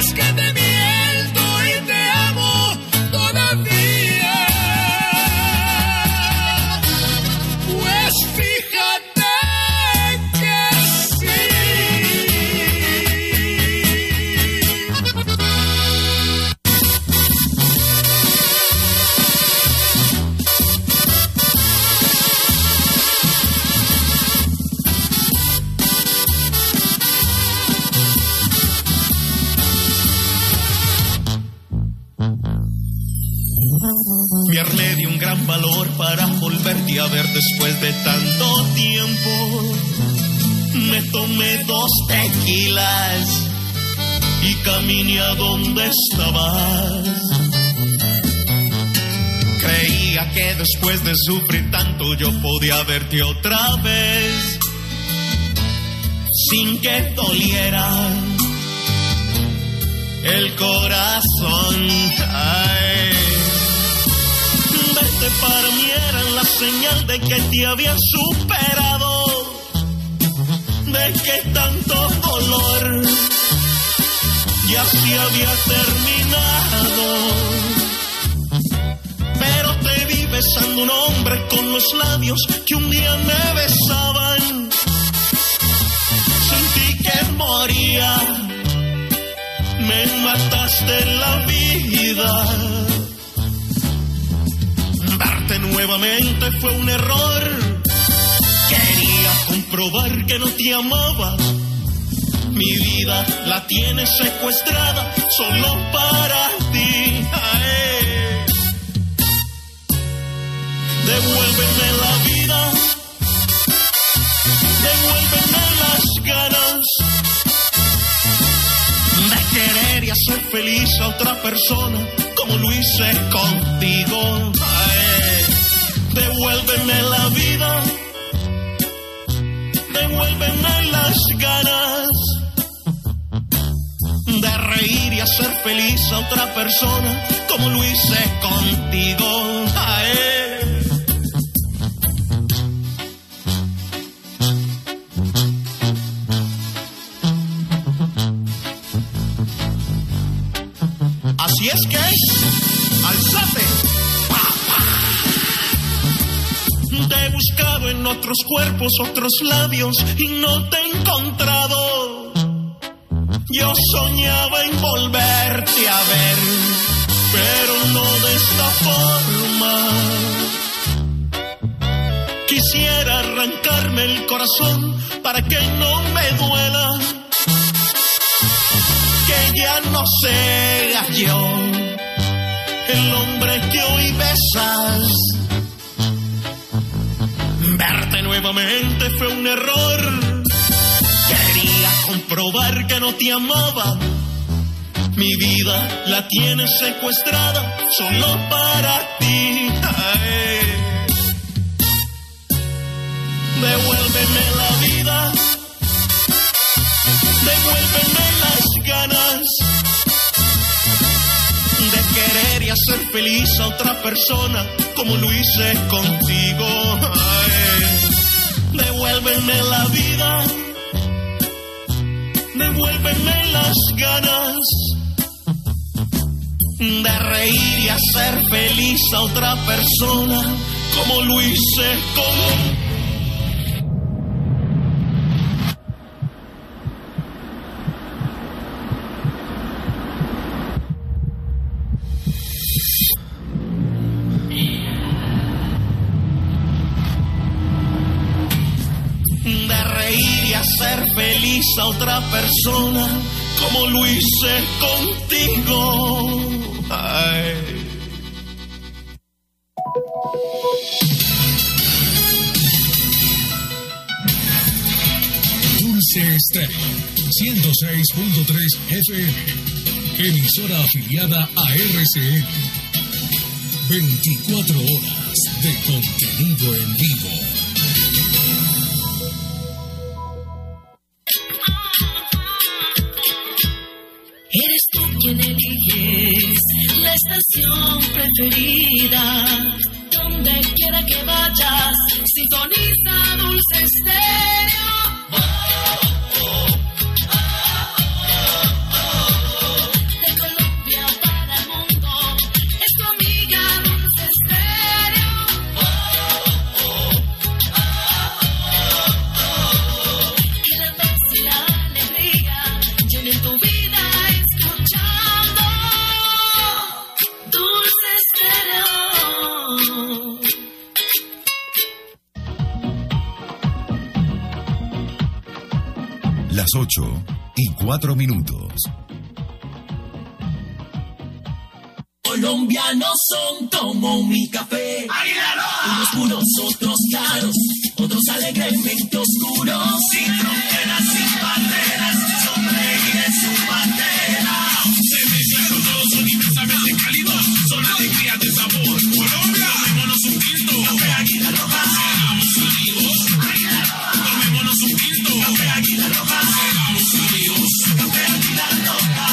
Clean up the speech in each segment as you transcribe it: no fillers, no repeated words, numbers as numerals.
es que te miento y te amo todavía. Pues fíjate que sí. Me armé de un gran valor para volverte a ver después de tanto tiempo. Me tomé 2 tequilas y caminé a donde estabas. Creía que después de sufrir tanto yo podía verte otra vez sin que doliera el corazón. Ay. Verte para mí era la señal de que te había superado, de que tanto dolor ya se había terminado. Pero te vi besando un hombre con los labios que un día me besaban. Sentí que moría, me mataste la vida. Verte nuevamente fue un error. Quería comprobar que no te amaba. Mi vida la tienes secuestrada solo para ti. Ay. Devuélveme la vida, devuélveme las ganas de querer y hacer feliz a otra persona como lo hice contigo. Ay. Devuélveme la vida, devuélveme las ganas de reír y hacer feliz a otra persona como lo hice contigo. Ay. Así es que es, alzate. Te he buscado en otros cuerpos, otros labios y no te he encontrado. Yo soñaba en volverte a ver, pero no de esta forma. Quisiera arrancarme el corazón para que no me duela, que ya no sea yo el hombre que hoy besas. Verte nuevamente fue un error. Quería comprobar que no te amaba. Mi vida la tienes secuestrada solo para ti. Ay. Devuélveme la vida, devuélveme las ganas de querer y hacer feliz a otra persona como lo hice contigo. Ay. Devuélveme la vida, devuélveme las ganas de reír y hacer feliz a otra persona como lo hice contigo. Ser feliz a otra persona como lo hice contigo. Ay. Dulce Estéreo 106.3 FM, emisora afiliada a RCN. 24 horas de contenido en vivo. Eres tú quien eliges la estación preferida. Donde quiera que vayas, sintoniza Dulce Estéreo. Las 8:04. Colombianos son como mi café. Unos puros, otros claros, otros alegremente oscuros. Sin fronteras, sin barreras, son reyes su bandera. Se mezclan con todos, son inmensamente cálidos, son alegría de sabor. Colombia, tomémonos un tinto. Café Águila Roja, seamos amigos. Tomémonos un tinto. Café Águila Roja, seamos amigos. Café Águila Roja.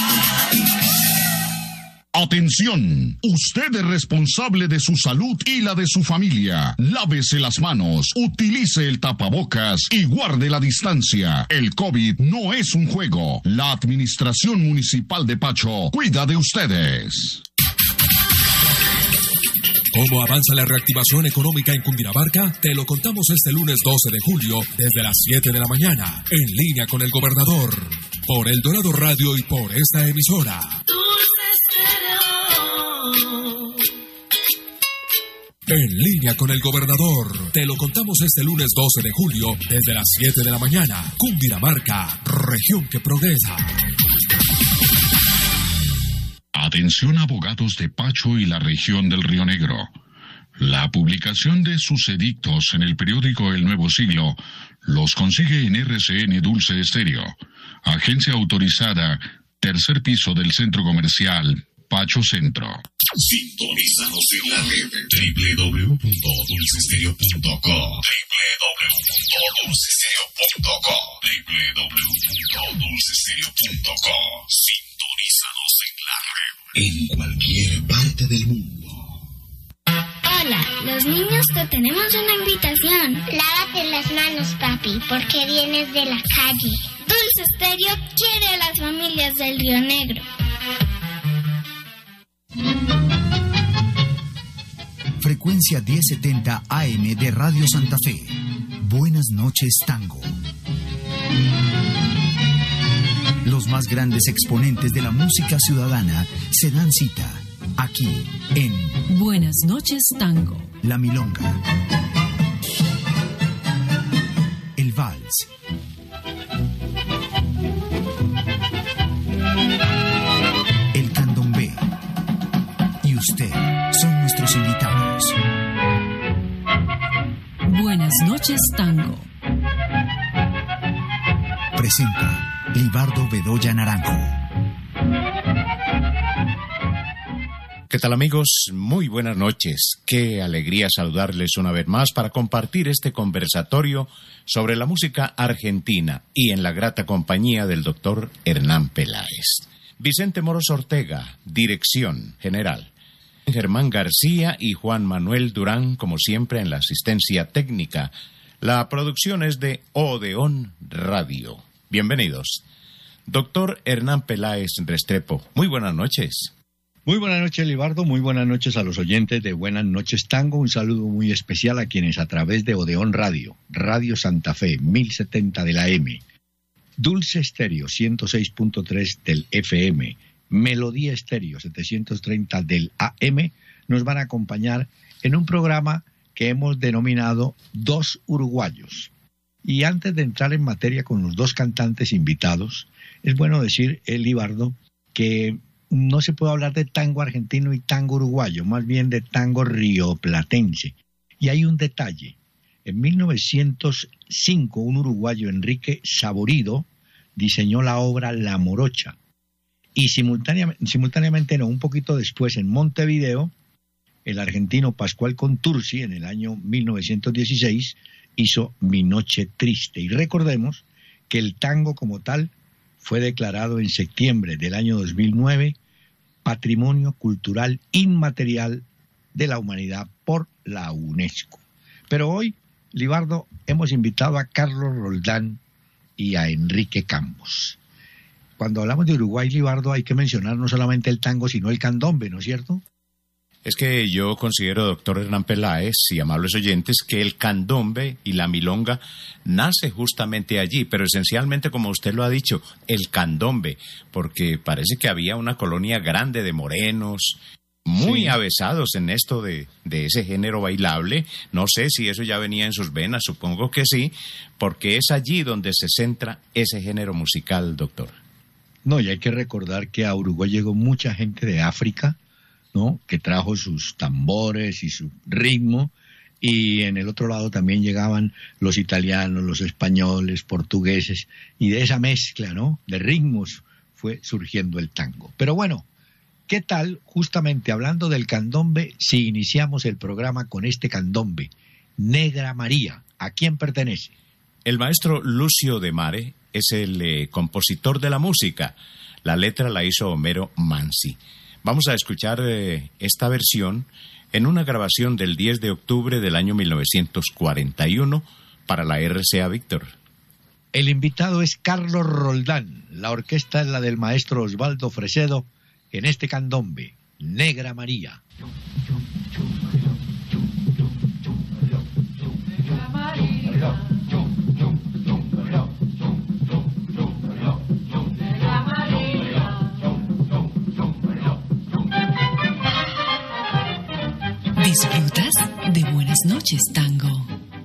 Atención, usted es responsable de su salud y la de su familia. Lávese las manos, utilice el tapabocas y guarde la distancia. El COVID no es un juego. La Administración Municipal de Pacho cuida de ustedes. ¿Cómo avanza la reactivación económica en Cundinamarca? Te lo contamos este lunes 12 de julio desde las 7 de la mañana, en línea con el gobernador, por El Dorado Radio y por esta emisora. En línea con el gobernador. Te lo contamos este lunes 12 de julio desde las 7 de la mañana. Cundinamarca, región que progresa. Atención abogados de Pacho y la región del Río Negro. La publicación de sus edictos en el periódico El Nuevo Siglo los consigue en RCN Dulce Estéreo, agencia autorizada, tercer piso del centro comercial Pacho Centro. Sintonízanos en la red www.dulcestereo.com, www.dulcestereo.com. Sintonízanos en la red en cualquier parte del mundo. Hola, los niños te tenemos una invitación. Lávate las manos, papi, porque vienes de la calle. Dulce Estéreo quiere a las familias del Río Negro. Frecuencia 1070 AM de Radio Santa Fe. Buenas noches, Tango. Los más grandes exponentes de la música ciudadana se dan cita aquí en Buenas noches, Tango. La Milonga, el Vals, el Candombe y usted son nuestros invitados. Buenas noches, Tango. Presenta Libardo Bedoya Naranjo. ¿Qué tal, amigos? Muy buenas noches. Qué alegría saludarles una vez más para compartir este conversatorio sobre la música argentina y en la grata compañía del doctor Hernán Peláez. Vicente Moros Ortega, dirección general. Germán García y Juan Manuel Durán, como siempre, en la asistencia técnica. La producción es de Odeón Radio. Bienvenidos. Doctor Hernán Peláez Restrepo, muy buenas noches. Muy buenas noches, Libardo. Muy buenas noches a los oyentes de Buenas noches, Tango. Un saludo muy especial a quienes a través de Odeón Radio, Radio Santa Fe, 1070 de la M, Dulce Estéreo, 106.3 del FM, Melodía Estéreo, 730 del AM, nos van a acompañar en un programa que hemos denominado Dos Uruguayos. Y antes de entrar en materia con los dos cantantes invitados, es bueno decir, Libardo, que no se puede hablar de tango argentino y tango uruguayo, más bien de tango rioplatense. Y hay un detalle. En 1905, un uruguayo, Enrique Saborido, diseñó la obra La Morocha. Y simultáneamente, un poquito después, en Montevideo, el argentino Pascual Contursi, en el año 1916, hizo Mi Noche Triste. Y recordemos que el tango como tal fue declarado en septiembre del año 2009 Patrimonio Cultural Inmaterial de la Humanidad por la UNESCO. Pero hoy, Libardo, hemos invitado a Carlos Roldán y a Enrique Campos. Cuando hablamos de Uruguay, Libardo, hay que mencionar no solamente el tango, sino el candombe, ¿no es cierto? Es que yo considero, doctor Hernán Peláez y amables oyentes, que el candombe y la milonga nace justamente allí, pero esencialmente, como usted lo ha dicho, el candombe, porque parece que había una colonia grande de morenos, muy avesados en esto de ese género bailable. No sé si eso ya venía en sus venas, supongo que sí, porque es allí donde se centra ese género musical, doctor. No, y hay que recordar que a Uruguay llegó mucha gente de África, ¿no?, que trajo sus tambores y su ritmo, y en el otro lado también llegaban los italianos, los españoles, portugueses, y de esa mezcla, ¿no?, de ritmos fue surgiendo el tango. Pero bueno, ¿qué tal, justamente hablando del candombe, si iniciamos el programa con este candombe, Negra María? ¿A quién pertenece? El maestro Lucio de Mare es el compositor de la música. La letra la hizo Homero Mansi. Vamos a escuchar esta versión en una grabación del 10 de octubre del año 1941 para la RCA Víctor. El invitado es Carlos Roldán. La orquesta es la del maestro Osvaldo Fresedo en este candombe, Negra María. ¿Disfrutas de Buenas noches, Tango?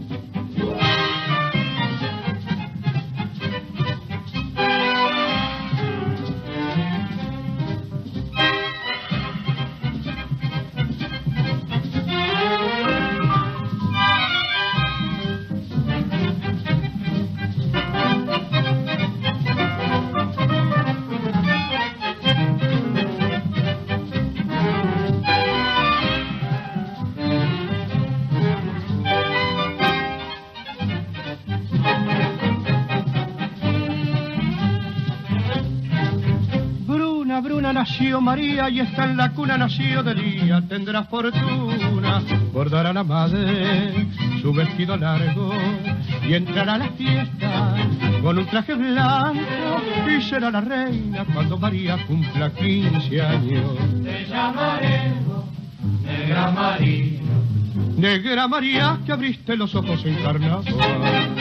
Nació María y está en la cuna, nació de día, tendrá fortuna, bordará a la madre su vestido largo y entrará a la fiesta con un traje blanco y será la reina cuando María cumpla 15 años. Te llamaremos Negra María, Negra María, que abriste los ojos en carnaval.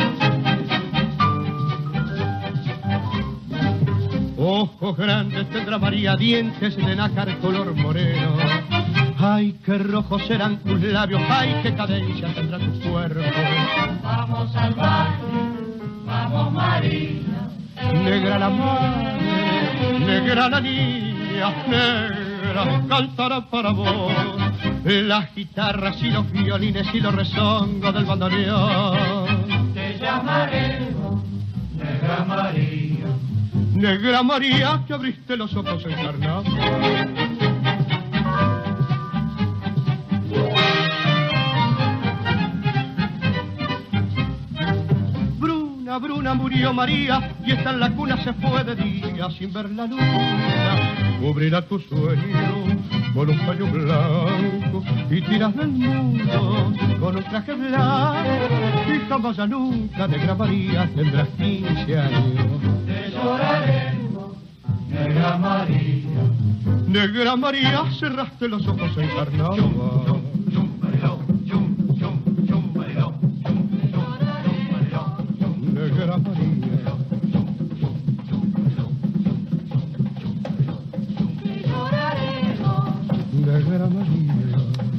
Ojos grandes tendrá María, dientes de nácar color moreno. Ay, qué rojos serán tus labios, ay, qué cadencia tendrá tu cuerpo. Vamos al baile, vamos María. Negra la madre, negra la niña, negra cantará para vos las guitarras y los violines y los rezongos del bandoneón. Te llamaremos Negra María, Negra María, que abriste los ojos en carnaval. Bruna murió María y está en la cuna, se fue de día sin ver la luna. Cubrirá tu sueño con un paño blanco y tiras del mundo con un traje blanco y jamás ya nunca, Negra María, tendrás 15 años. Te lloraremos, Negra María. Negra María, cerraste los ojos en carnaval. Negra María. Negra María.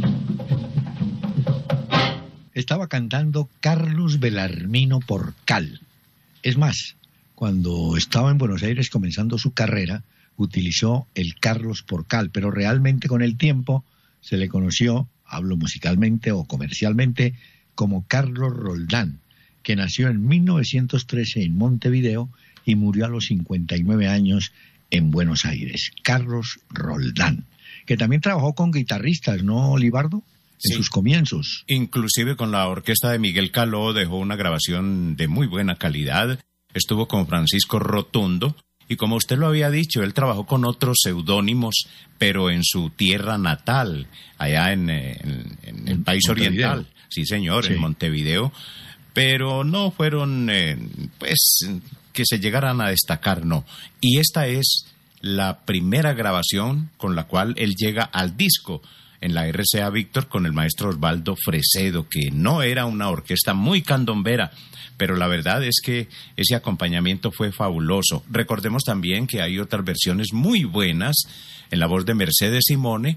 Estaba cantando Carlos Belarmino Porcal. Es más, cuando estaba en Buenos Aires comenzando su carrera, utilizó el Carlos Porcal, pero realmente con el tiempo se le conoció, hablo musicalmente o comercialmente, como Carlos Roldán, que nació en 1913 en Montevideo y murió a los 59 años en Buenos Aires. Carlos Roldán, que también trabajó con guitarristas, ¿no, Libardo? En sus comienzos. Inclusive con la orquesta de Miguel Caló dejó una grabación de muy buena calidad. Estuvo con Francisco Rotundo y, como usted lo había dicho, él trabajó con otros seudónimos, pero en su tierra natal, allá en el país oriental. Sí, señor, sí, en Montevideo. Pero no fueron, que se llegaran a destacar, no. Y esta es la primera grabación con la cual él llega al disco en la RCA Víctor con el maestro Osvaldo Fresedo, que no era una orquesta muy candombera, pero la verdad es que ese acompañamiento fue fabuloso. Recordemos también que hay otras versiones muy buenas en la voz de Mercedes Simone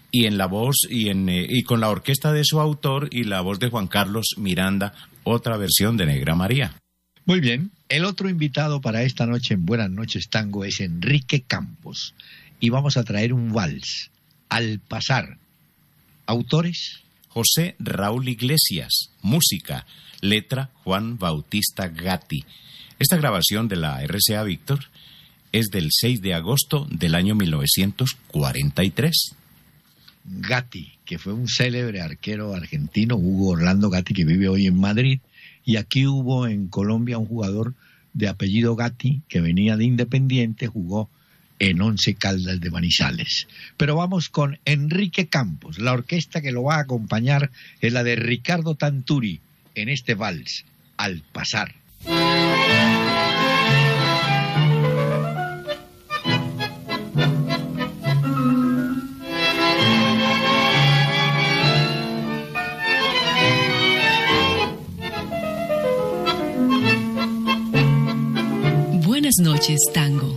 y en la voz y con la orquesta de su autor y la voz de Juan Carlos Miranda, otra versión de Negra María. Muy bien, el otro invitado para esta noche en Buenas Noches Tango es Enrique Campos y vamos a traer un vals, Al Pasar. ¿Autores? José Raúl Iglesias, música, letra Juan Bautista Gatti. Esta grabación de la RCA Víctor es del 6 de agosto del año 1943. Gatti, que fue un célebre arquero argentino, Hugo Orlando Gatti, que vive hoy en Madrid, y aquí hubo en Colombia un jugador de apellido Gatti, que venía de Independiente, jugó en Once Caldas de Manizales. Pero vamos con Enrique Campos. La orquesta que lo va a acompañar es la de Ricardo Tanturi en este vals, Al Pasar. Buenas noches, Tango.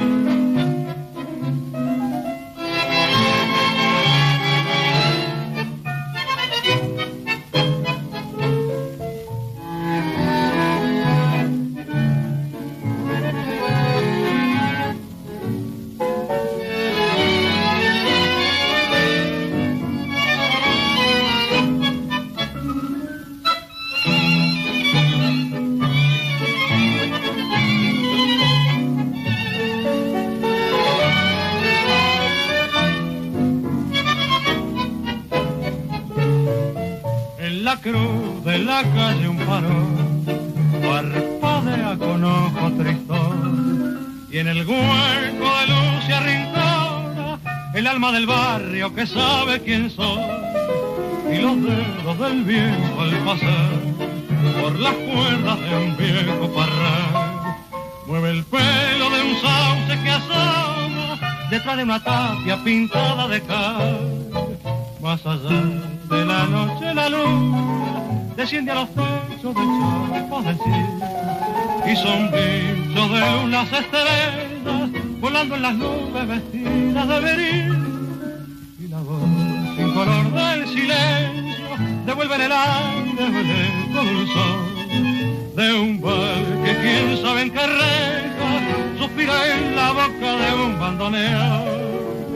Cruz de la calle un farol parpadea con ojo tristón y en el hueco de luz se arrincona el alma del barrio que sabe quién soy y los dedos del viejo al pasar por las cuerdas de un viejo parral mueve el pelo de un sauce que asoma detrás de una tapia pintada de cal más allá de la noche la luna desciende a los techos de chapas del cielo y son bichos de lunas estrellas volando en las nubes vestidas de beril y la voz sin color del silencio devuelve en el aire el eco dulzor de un bar que quién sabe en qué reja suspira en la boca de un bandoneón.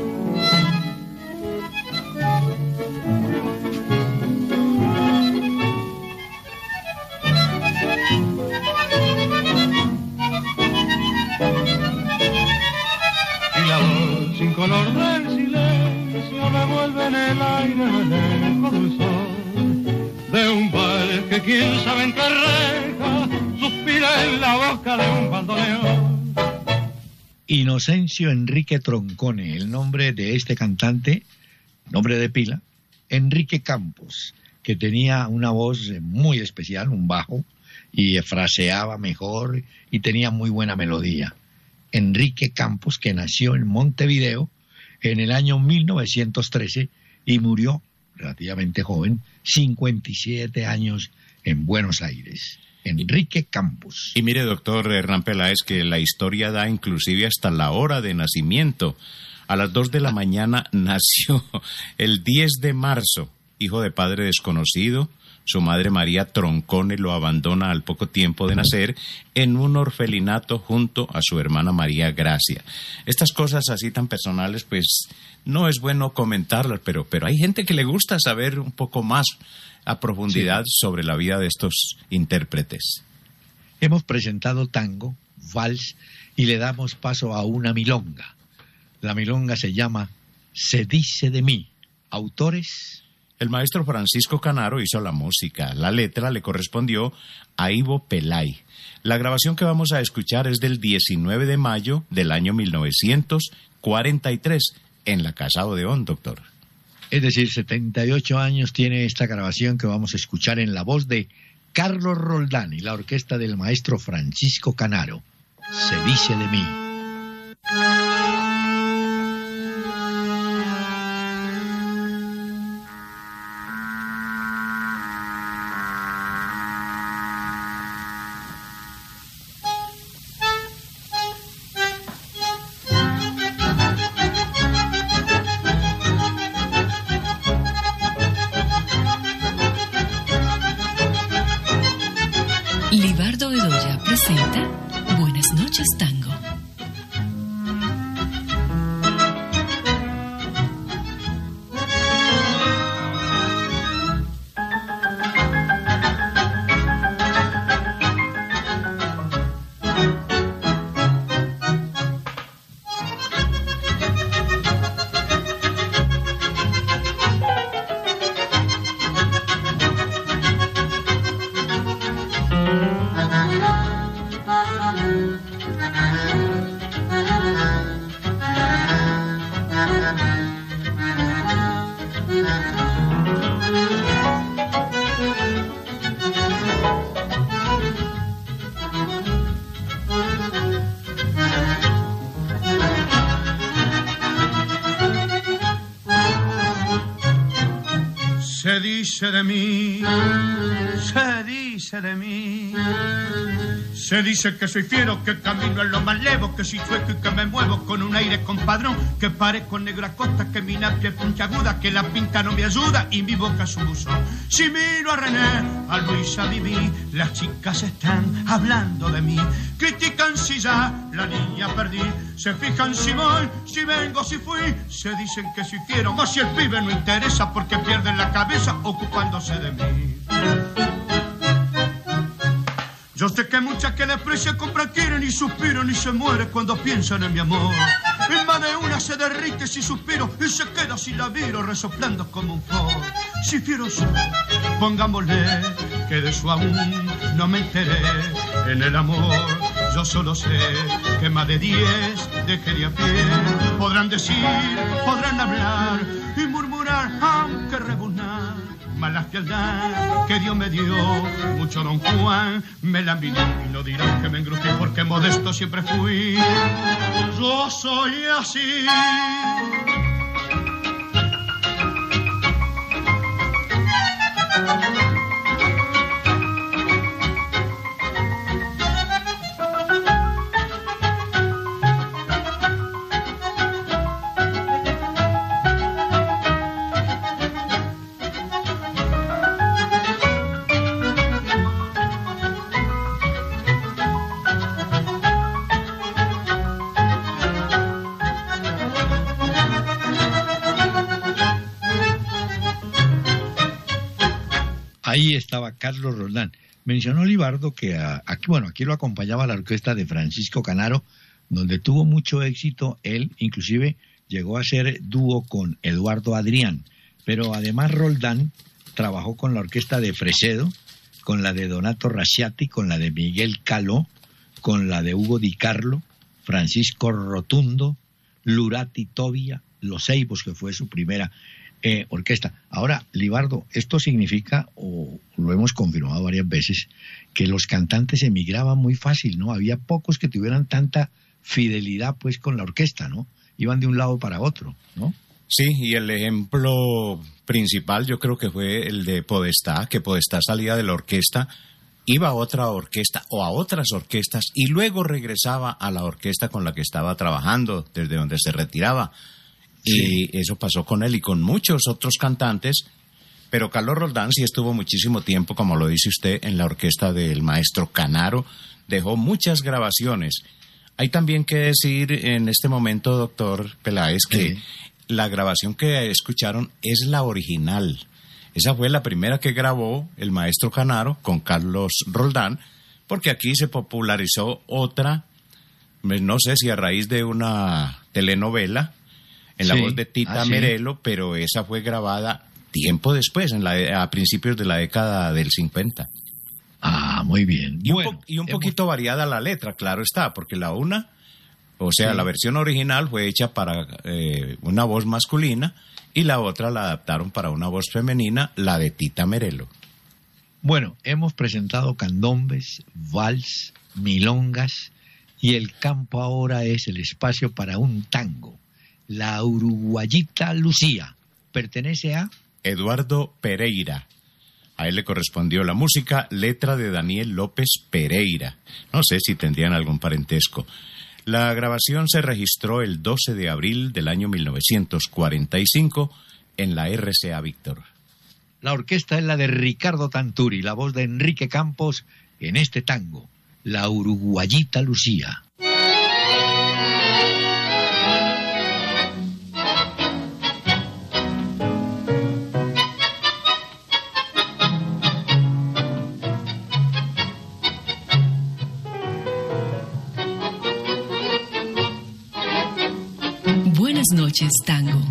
Sin color del silencio revuelve en el aire el eco dulzor de un vals que quién sabe en qué reja suspira en la boca de un bandoneón. Inocencio Enrique Troncone, el nombre de este cantante, nombre de pila, Enrique Campos, que tenía una voz muy especial, un bajo, y fraseaba mejor y tenía muy buena melodía. Enrique Campos, que nació en Montevideo en el año 1913 y murió relativamente joven, 57 años en Buenos Aires. Enrique Campos. Y mire, doctor Hernán Peláez, que la historia da inclusive hasta la hora de nacimiento. A las 2 de la mañana nació el 10 de marzo, hijo de padre desconocido. Su madre María Troncone lo abandona al poco tiempo de nacer en un orfelinato junto a su hermana María Gracia. Estas cosas así tan personales, pues no es bueno comentarlas, pero hay gente que le gusta saber un poco más a profundidad sobre la vida de estos intérpretes. Hemos presentado tango, vals y le damos paso a una milonga. La milonga se llama Se dice de mí. Autores: el maestro Francisco Canaro hizo la música. La letra le correspondió a Ivo Pelay. La grabación que vamos a escuchar es del 19 de mayo del año 1943 en la Casa Odeón, doctor. Es decir, 78 años tiene esta grabación que vamos a escuchar en la voz de Carlos Roldán y la orquesta del maestro Francisco Canaro. Se dice de mí. Se dice de mí, se dice de mí. Se dice que soy fiero, que camino en lo más levo, que soy chueco y que me muevo con un aire compadrón, que parezco negra costa, que mi napia es puntiaguda, que la pinta no me ayuda y mi boca es un buzón. Si miro a René, a Luis, a Vivi, las chicas están hablando de mí. Critican si ya la niña perdí, se fijan si voy, si vengo, si fui. Se dicen que soy fiero, o si el pibe no interesa porque pierden la cabeza ocupándose de mí. Yo sé que muchas que desprecian compran, quieren y suspiran y se mueren cuando piensan en mi amor. En más de una se derrite si suspiro y se queda si la miro resoplando como un flor. Si fiero soy, pongámosle que de eso aún no me enteré. En el amor yo solo sé que más de 10 dejaría a pie. Podrán decir, podrán hablar y murmurar, aunque rebuznar. Más la fealdad que Dios me dio, mucho don Juan me la envidió. Y no dirán que me engrupí porque modesto siempre fui. Yo soy así. Ahí estaba Carlos Roldán. Mencionó Libardo que aquí lo acompañaba la orquesta de Francisco Canaro, donde tuvo mucho éxito. Él inclusive llegó a ser dúo con Eduardo Adrián, pero además Roldán trabajó con la orquesta de Fresedo, con la de Donato Rasciati, con la de Miguel Caló, con la de Hugo Di Carlo, Francisco Rotundo, Lurati Tobia, Los Ceibos, que fue su primera orquesta. Ahora, Libardo, esto significa, o lo hemos confirmado varias veces, que los cantantes emigraban muy fácil, ¿no? Había pocos que tuvieran tanta fidelidad, pues, con la orquesta, ¿no? Iban de un lado para otro, ¿no? Sí, y el ejemplo principal yo creo que fue el de Podestá, que Podestá salía de la orquesta, iba a otra orquesta o a otras orquestas y luego regresaba a la orquesta con la que estaba trabajando, desde donde se retiraba. Sí. Y eso pasó con él y con muchos otros cantantes, pero Carlos Roldán sí estuvo muchísimo tiempo, como lo dice usted, en la orquesta del maestro Canaro, dejó muchas grabaciones. Hay también que decir en este momento, doctor Peláez, que la grabación que escucharon es la original. Esa fue la primera que grabó el maestro Canaro con Carlos Roldán, porque aquí se popularizó otra, no sé si a raíz de una telenovela, en la voz de Tita Merelo, pero esa fue grabada tiempo después, a principios de la década del 50. Ah, muy bien. Y un poquito variada la letra, claro está, porque la versión original fue hecha para una voz masculina y la otra la adaptaron para una voz femenina, la de Tita Merelo. Bueno, hemos presentado candombes, vals, milongas, y el campo ahora es el espacio para un tango. La uruguayita Lucía pertenece a Eduardo Pereira. A él le correspondió la música, letra de Daniel López Pereira. No sé si tendrían algún parentesco. La grabación se registró el 12 de abril del año 1945 en la RCA Víctor. La orquesta es la de Ricardo Tanturi, la voz de Enrique Campos en este tango, La uruguayita Lucía. Buenas noches, tango.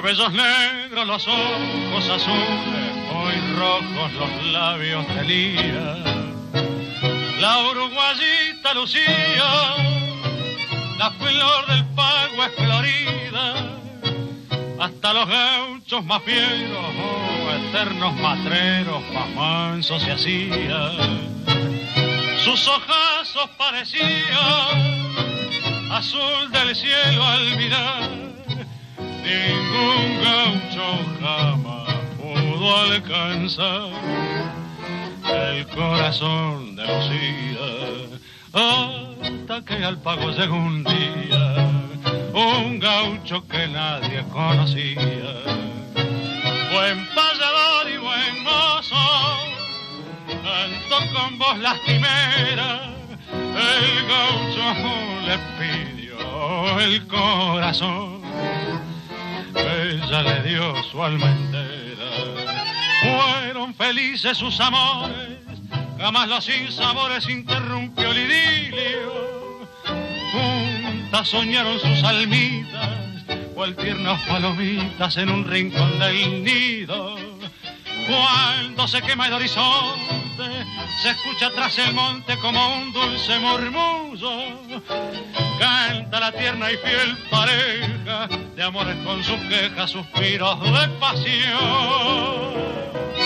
cabellos negros, los ojos azules, muy rojos los labios de Lía. La uruguayita lucía, la flor del pago es florida, hasta los gauchos más fieros, eternos matreros, más mansos se hacían. Sus ojazos parecían azul del cielo al mirar, ningún gaucho jamás pudo alcanzar el corazón de Lucía, hasta que al pago llegó un día un gaucho que nadie conocía. Buen payador y buen mozo, cantó con voz lastimera, el gaucho le pidió el corazón, ella le dio su alma entera. Fueron felices sus amores, jamás los sinsabores interrumpió el idilio. Juntas soñaron sus almitas, cual tiernas palomitas en un rincón del nido. Cuando se quema el horizonte, se escucha tras el monte como un dulce murmullo. Canta la tierna y fiel pareja, de amores con sus quejas, suspiros de pasión.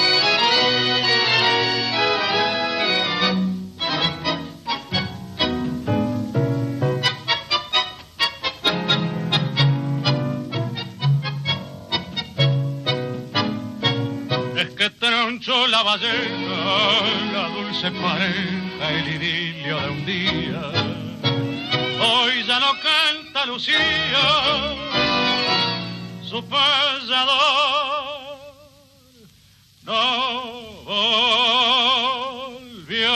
Que tronchó la ballena, la dulce pareja, el idilio de un día. Hoy ya no canta Lucía, su payador no volvió.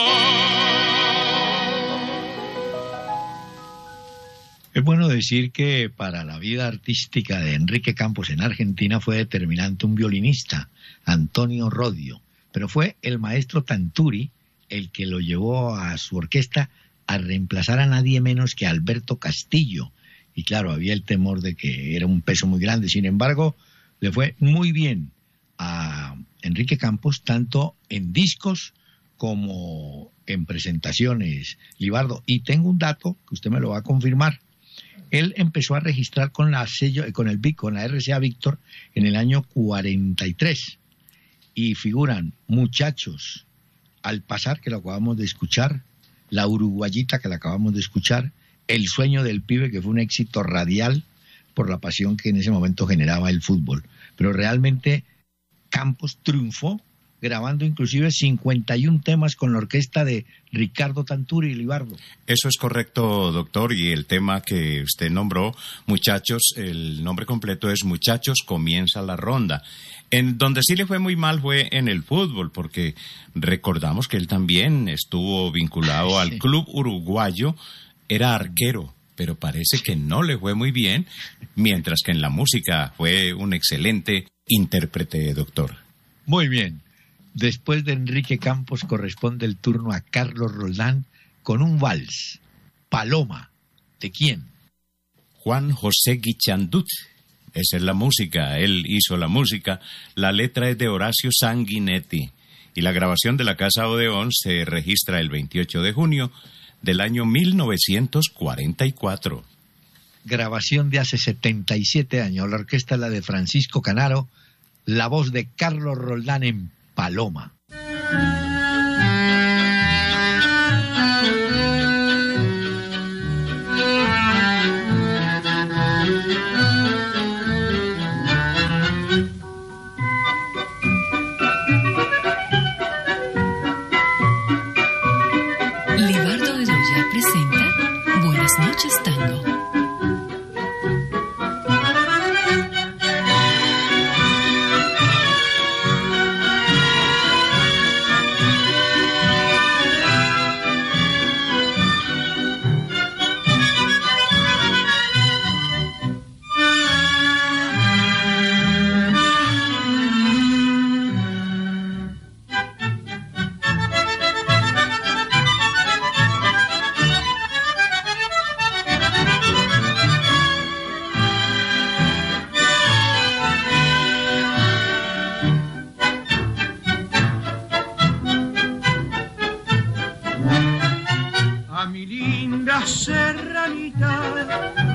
Es bueno decir que para la vida artística de Enrique Campos en Argentina fue determinante un violinista, Antonio Rodio, pero fue el maestro Tanturi el que lo llevó a su orquesta a reemplazar a nadie menos que a Alberto Castillo. Y claro, había el temor de que era un peso muy grande. Sin embargo, le fue muy bien a Enrique Campos, tanto en discos como en presentaciones, Libardo. Y tengo un dato que usted me lo va a confirmar. Él empezó a registrar con la RCA Víctor en el año 43. Y figuran Muchachos, Al pasar, que lo acabamos de escuchar, La uruguayita, que la acabamos de escuchar, El sueño del pibe, que fue un éxito radial por la pasión que en ese momento generaba el fútbol. Pero realmente Campos triunfó, grabando inclusive 51 temas con la orquesta de Ricardo Tanturi y Libardo. Eso es correcto, doctor, y el tema que usted nombró, Muchachos, el nombre completo es Muchachos, comienza la ronda. En donde sí le fue muy mal fue en el fútbol, porque recordamos que él también estuvo vinculado al club uruguayo, era arquero, pero parece que no le fue muy bien, mientras que en la música fue un excelente intérprete, doctor. Muy bien. Después de Enrique Campos corresponde el turno a Carlos Roldán con un vals, Paloma. ¿De quién? Juan José Guichandut. Esa es la música, él hizo la música. La letra es de Horacio Sanguinetti y la grabación de la Casa Odeón se registra el 28 de junio del año 1944. Grabación de hace 77 años. La orquesta es la de Francisco Canaro, la voz de Carlos Roldán en Paloma. Libardo Bedoya presenta Buenas noches, Tango.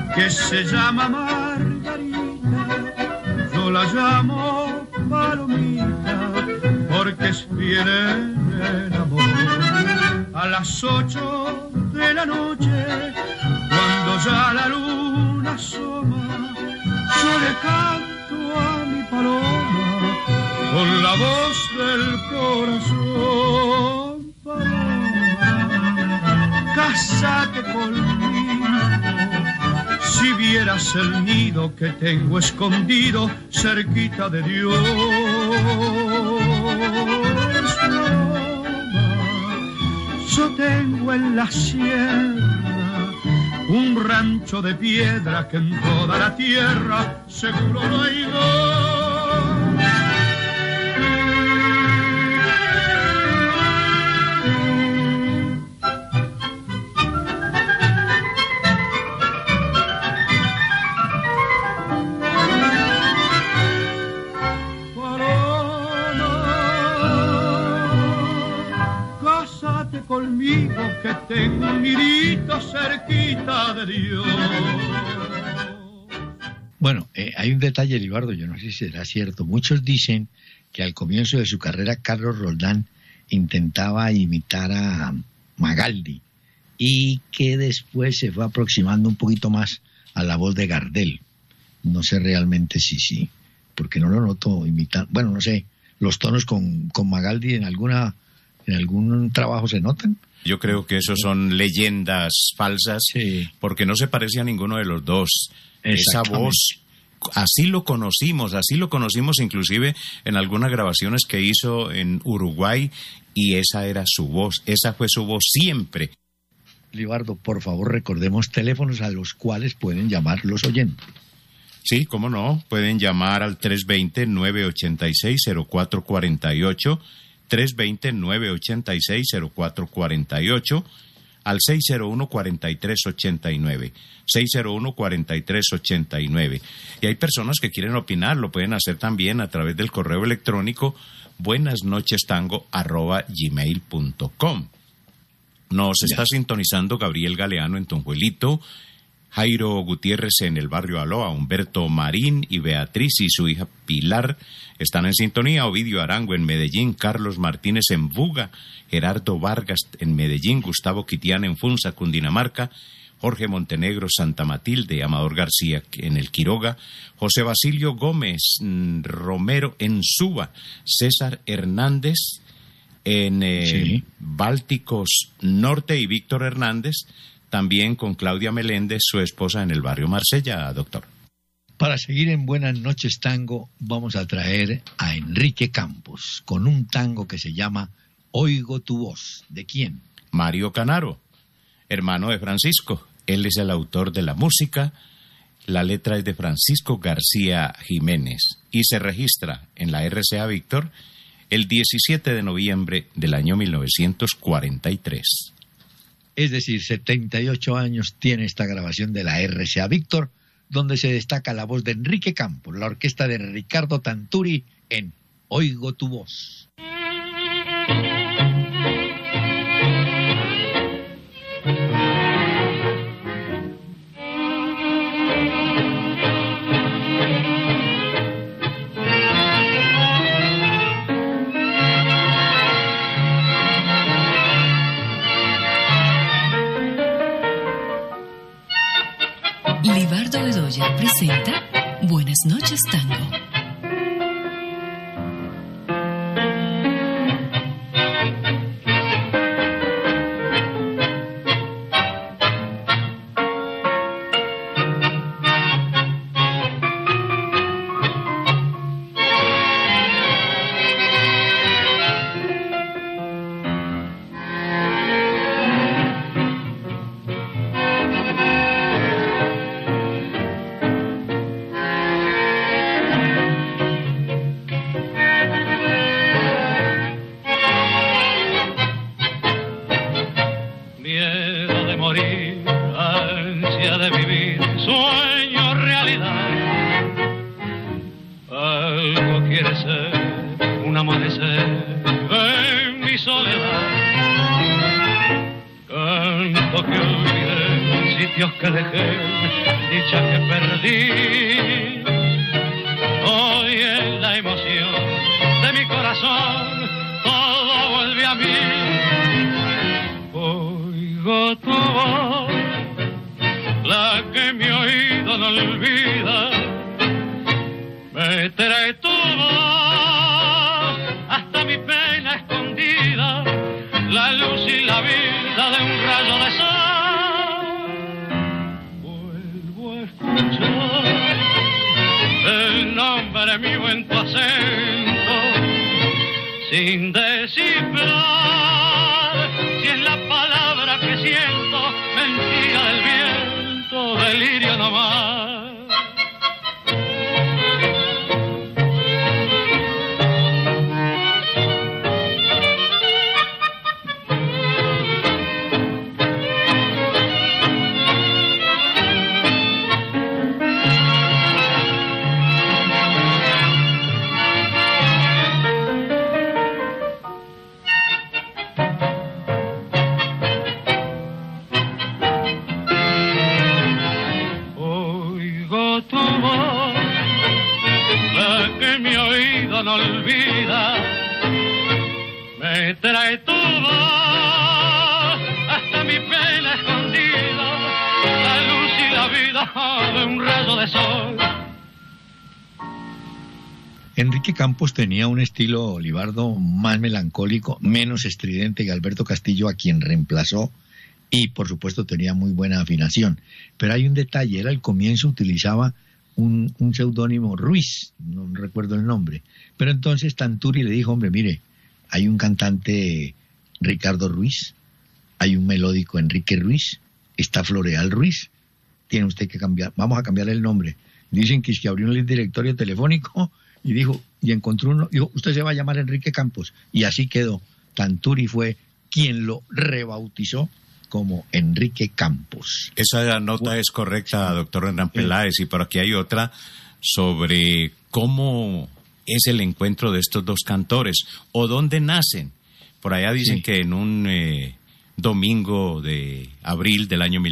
que se llama Margarita, yo la llamo Palomita, porque es fiel en el amor. A las 8 de la noche, cuando ya la luna asoma, yo le canto a mi paloma con la voz del corazón. Paloma, cásate conmigo, si vieras el nido que tengo escondido cerquita de Dios. Yo tengo en la sierra un rancho de piedra que en toda la tierra seguro no hay dos. Conmigo que tengo un nidito cerquita de Dios. Bueno, hay un detalle, Libardo, yo no sé si será cierto. Muchos dicen que al comienzo de su carrera Carlos Roldán intentaba imitar a Magaldi y que después se fue aproximando un poquito más a la voz de Gardel. No sé realmente si sí, porque no lo noto imitar. Bueno, no sé, los tonos con Magaldi en algún trabajo se notan. Yo creo que esos son leyendas falsas, sí, porque no se parece a ninguno de los dos. Esa voz, así lo conocimos inclusive en algunas grabaciones que hizo en Uruguay, y esa era su voz, esa fue su voz siempre. Libardo, por favor, recordemos teléfonos a los cuales pueden llamar los oyentes. Sí, cómo no, pueden llamar al 320-986-0448, 320-986-0448, al 601-4389, 601-4389. Y hay personas que quieren opinar, lo pueden hacer también a través del correo electrónico buenasnochestango@gmail.com. Nos está sintonizando Gabriel Galeano en Tonjuelito, Jairo Gutiérrez en el barrio Aloa, Humberto Marín y Beatriz y su hija Pilar están en sintonía, Ovidio Arango en Medellín, Carlos Martínez en Buga, Gerardo Vargas en Medellín, Gustavo Quitián en Funza, Cundinamarca, Jorge Montenegro, Santa Matilde, Amador García en el Quiroga, José Basilio Gómez Romero en Suba, César Hernández en Bálticos Norte y Víctor Hernández también con Claudia Meléndez, su esposa, en el barrio Marsella, doctor. Para seguir en Buenas Noches Tango, vamos a traer a Enrique Campos con un tango que se llama Oigo tu voz. ¿De quién? Mario Canaro, hermano de Francisco. Él es el autor de la música. La letra es de Francisco García Jiménez y se registra en la RCA Víctor el 17 de noviembre del año 1943. Es decir, 78 años tiene esta grabación de la RCA Víctor, donde se destaca la voz de Enrique Campos, la orquesta de Ricardo Tanturi en Oigo tu voz. Libardo Bedoya presenta Buenas Noches Tango. vicios que dejé, dicha que perdí. Hoy en la emoción de mi corazón todo vuelve a mí. Oigo tu voz, la que mi oído no olvida. Me trae tu voz hasta mi pena escondida, la luz y la vida de un rayo de sol. Vuelvo a escuchar el nombre mío en tu acento, sin descifrar si es la palabra que siento, mentira del viento, delirio nomás. No olvida, me trae tu voz hasta mi pena escondida, la luz y la vida de un rayo de sol. Enrique Campos tenía un estilo, Libardo, más melancólico, menos estridente que Alberto Castillo, a quien reemplazó, y por supuesto tenía muy buena afinación. Pero hay un detalle, él al comienzo utilizaba un seudónimo Ruiz, no recuerdo el nombre, pero entonces Tanturi le dijo, hombre, mire, hay un cantante Ricardo Ruiz, hay un melódico Enrique Ruiz, está Floreal Ruiz, tiene usted que cambiar, vamos a cambiar el nombre. Dicen que es que abrió un directorio telefónico y dijo, y encontró uno, dijo, usted se va a llamar Enrique Campos, y así quedó. Tanturi fue quien lo rebautizó como Enrique Campos. Esa nota es correcta, doctor Hernán Peláez, y por aquí hay otra sobre cómo es el encuentro de estos dos cantores, o dónde nacen. Por allá dicen que en un domingo de abril del año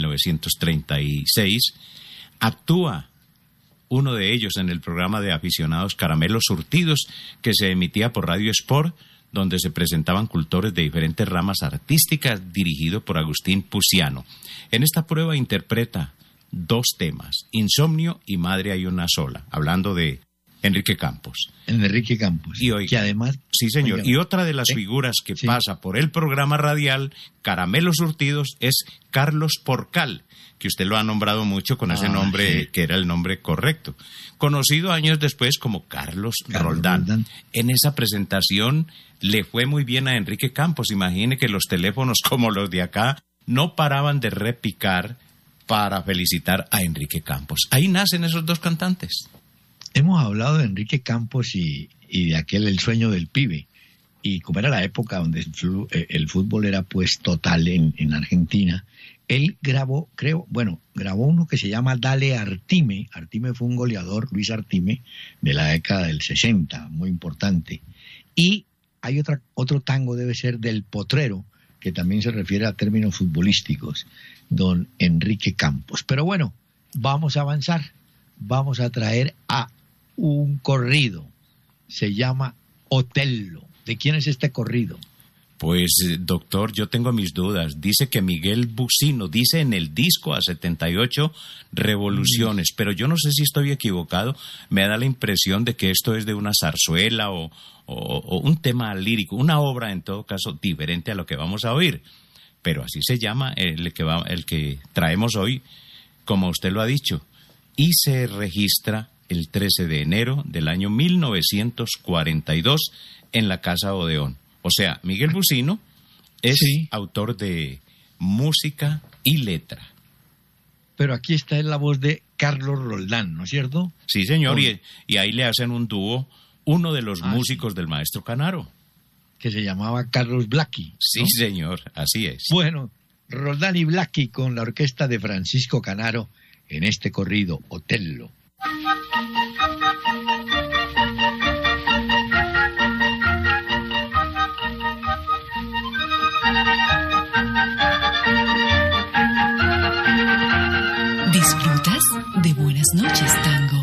1936 actúa uno de ellos en el programa de aficionados Caramelos Surtidos, que se emitía por Radio Sport, donde se presentaban cultores de diferentes ramas artísticas, dirigido por Agustín Puciano. En esta prueba interpreta dos temas, Insomnio y Madre hay una sola, hablando de Enrique Campos. Enrique Campos, y hoy, que además... Sí, señor, y otra de las figuras que pasa por el programa radial Caramelos Surtidos es Carlos Porcal, que usted lo ha nombrado mucho con ese nombre, que era el nombre correcto, conocido años después como Carlos Roldán. En esa presentación le fue muy bien a Enrique Campos. Imagine que los teléfonos como los de acá no paraban de repicar para felicitar a Enrique Campos. Ahí nacen esos dos cantantes. Hemos hablado de Enrique Campos y de aquel El sueño del pibe. Y como era la época donde el fútbol era pues total en Argentina, él grabó uno que se llama Dale Artime. Artime fue un goleador, Luis Artime, de la década del 60, muy importante. Y hay otro tango, debe ser del Potrero, que también se refiere a términos futbolísticos, don Enrique Campos. Pero bueno, vamos a avanzar, vamos a traer a un corrido, se llama Otello. ¿De quién es este corrido? Pues, doctor, yo tengo mis dudas. Dice que Miguel Bucino, dice en el disco a 78 revoluciones, pero yo no sé si estoy equivocado. Me da la impresión de que esto es de una zarzuela o un tema lírico, una obra en todo caso diferente a lo que vamos a oír. Pero así se llama el que traemos hoy, como usted lo ha dicho. Y se registra el 13 de enero del año 1942 en la Casa Odeón. O sea, Miguel Bucino es autor de música y letra. Pero aquí está en la voz de Carlos Roldán, ¿no es cierto? Sí, señor, y ahí le hacen un dúo uno de los músicos del maestro Canaro. Que se llamaba Carlos Blackie, ¿no? Sí, señor, así es. Bueno, Roldán y Blackie con la orquesta de Francisco Canaro en este corrido, Otello. de Buenas noches, Tango.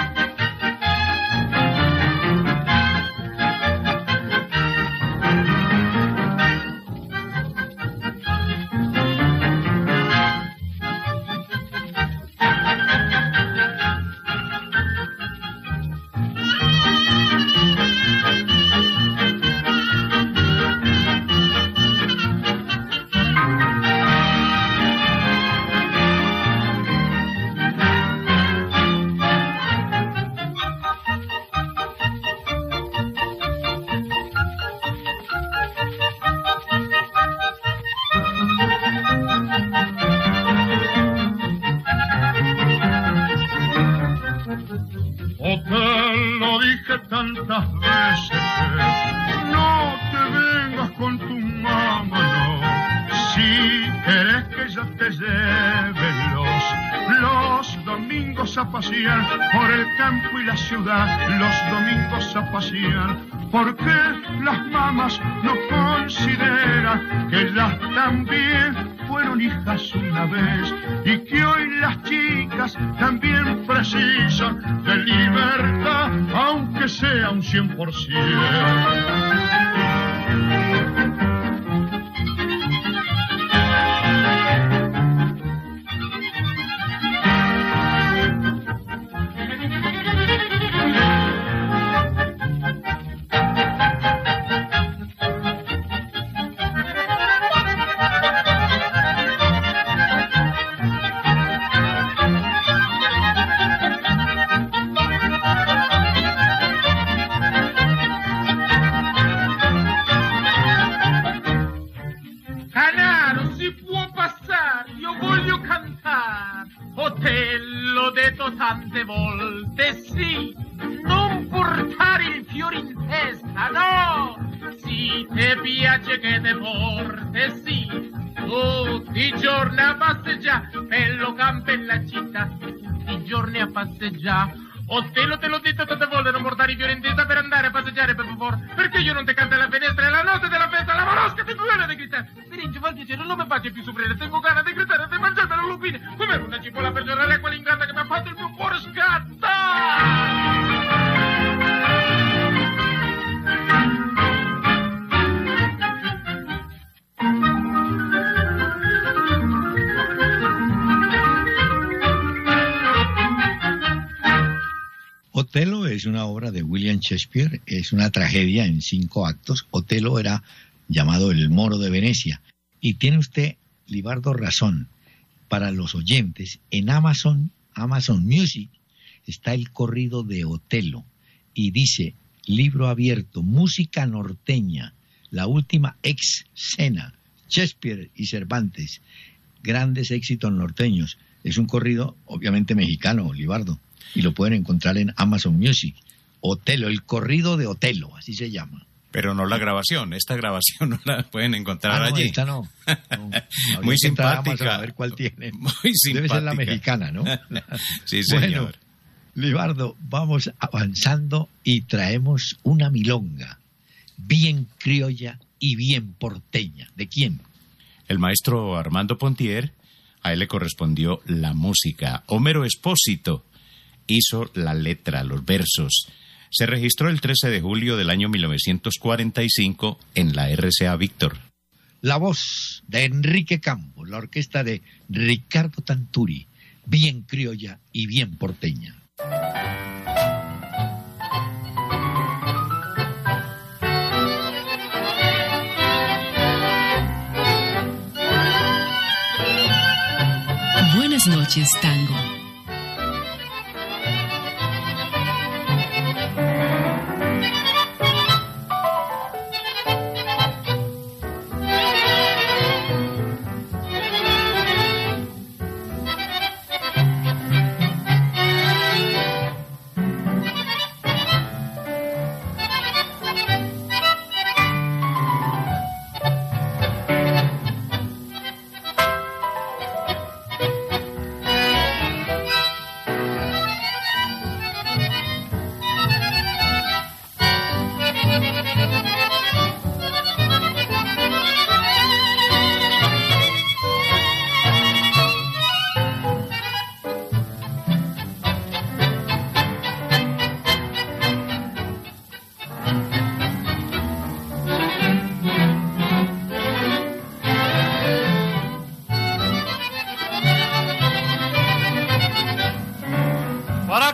Por el campo y la ciudad los domingos a pasear, porque las mamás no consideran que ellas también fueron hijas una vez y que hoy las chicas también precisan de libertad, aunque sea un 100%. tante volte sì, non portare il fiore in testa, no, sì, te piace che te porte, sì, tutti i giorni a passeggiare, per lo campo e la città, tutti i giorni a passeggiare. O te l'ho detto tante volte, non portare i fiori in testa per andare a passeggiare, per favore, perché io non ti canto alla finestra, e la notte della festa, la morosca, ti viene di gridare. Pirinci, fa il piacere, non mi faccia più soffrire, tengo ganas di gridare, di mangiarmi le lupine, come una cipolla per giornare a quell'ingrata che mi ha fatto il mio cuore scatta! Otelo es una obra de William Shakespeare, es una tragedia en 5 actos. Otelo era llamado el Moro de Venecia. Y tiene usted, Libardo, razón. Para los oyentes, en Amazon Music, está el corrido de Otelo. Y dice, libro abierto, música norteña, la última escena, Shakespeare y Cervantes, grandes éxitos norteños. Es un corrido, obviamente, mexicano, Libardo. Y lo pueden encontrar en Amazon Music. Otelo, el corrido de Otelo, así se llama. Pero no la grabación, esta grabación no la pueden encontrar allí. Esta no. Muy simpática. Amazon, a ver cuál tiene. Muy simpática. Debe ser la mexicana, ¿no? Sí, señor. Bueno, Libardo, vamos avanzando y traemos una milonga bien criolla y bien porteña. ¿De quién? El maestro Armando Pontier, a él le correspondió la música. Homero Espósito hizo la letra, los versos. Se registró el 13 de julio del año 1945 en la RCA Víctor. La voz de Enrique Campos, la orquesta de Ricardo Tanturi, bien criolla y bien porteña. Buenas noches, Tango.